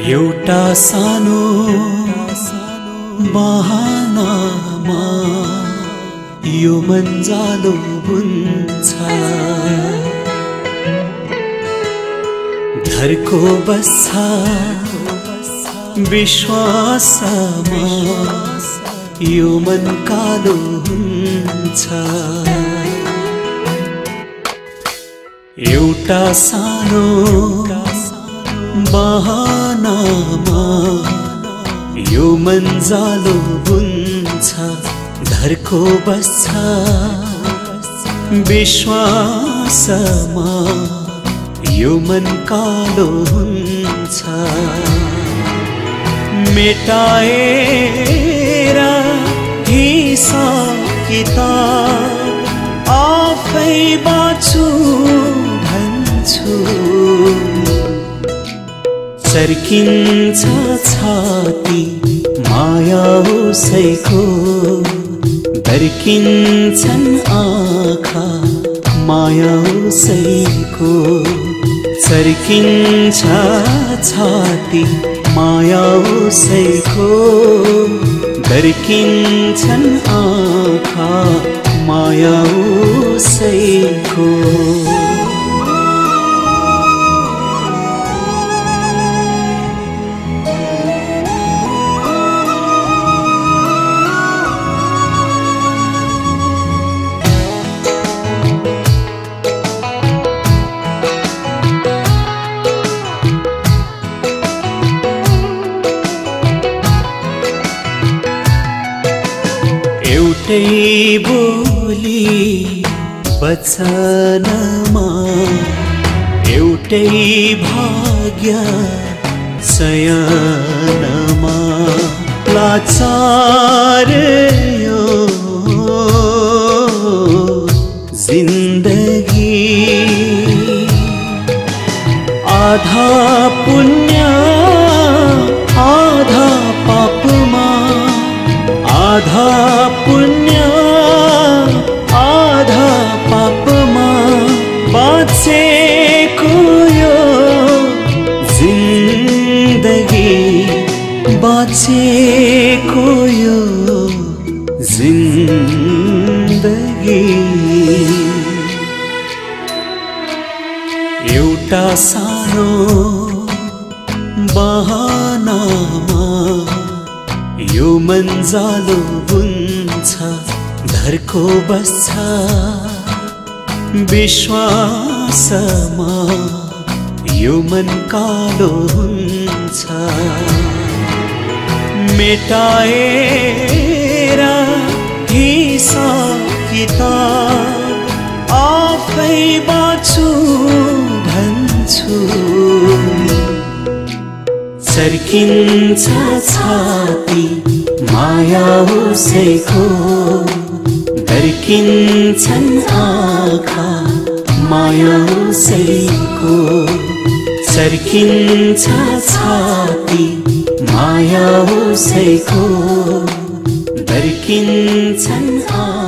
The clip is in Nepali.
एउटा सानो बहानामा यो मन जालो हुन्छ। धर्को बस्छ विश्वासमा यो मन कालो हुन्छ। एउटा सानो बहानामा यो मन जालो हुन्छ। धर्को बस्छ विश्वासमा यो मन कालो हुन्छ। मेटाएर हिसाब किताब आफै बाँच्छु भन्छु। चर्किन्छ छाती माया उसैको, दर्किन्छन् आँखा माया उसैको। चर्किन्छ छाती माया उसैको, दर्किन्छन् आँखा माया उसैको। एउटै बोली वचनमा एउटै भाग्य चयनमा। लाचार यो जिन्दगी आधा पुण्य आधा पापमा। आधा पुण्य आधा पापमा बाँचेको यो जिन्दगी। बाँचेको यो जिन्दगी। एउटा सानो बहानामा यो मन जालो हुन्छ। धर्को बस्छ विश्वासमा यो मन कालो हुन्छ। मेटाएर हिसाब किताब आफै बाँच्छु भन्छु। चर्किन्छ छाती माया उसैको, दर्किन्छन् आँखा माया उसैको। चर्किन्छ छाती माया उसैको, दर्किन्छन् आँखा।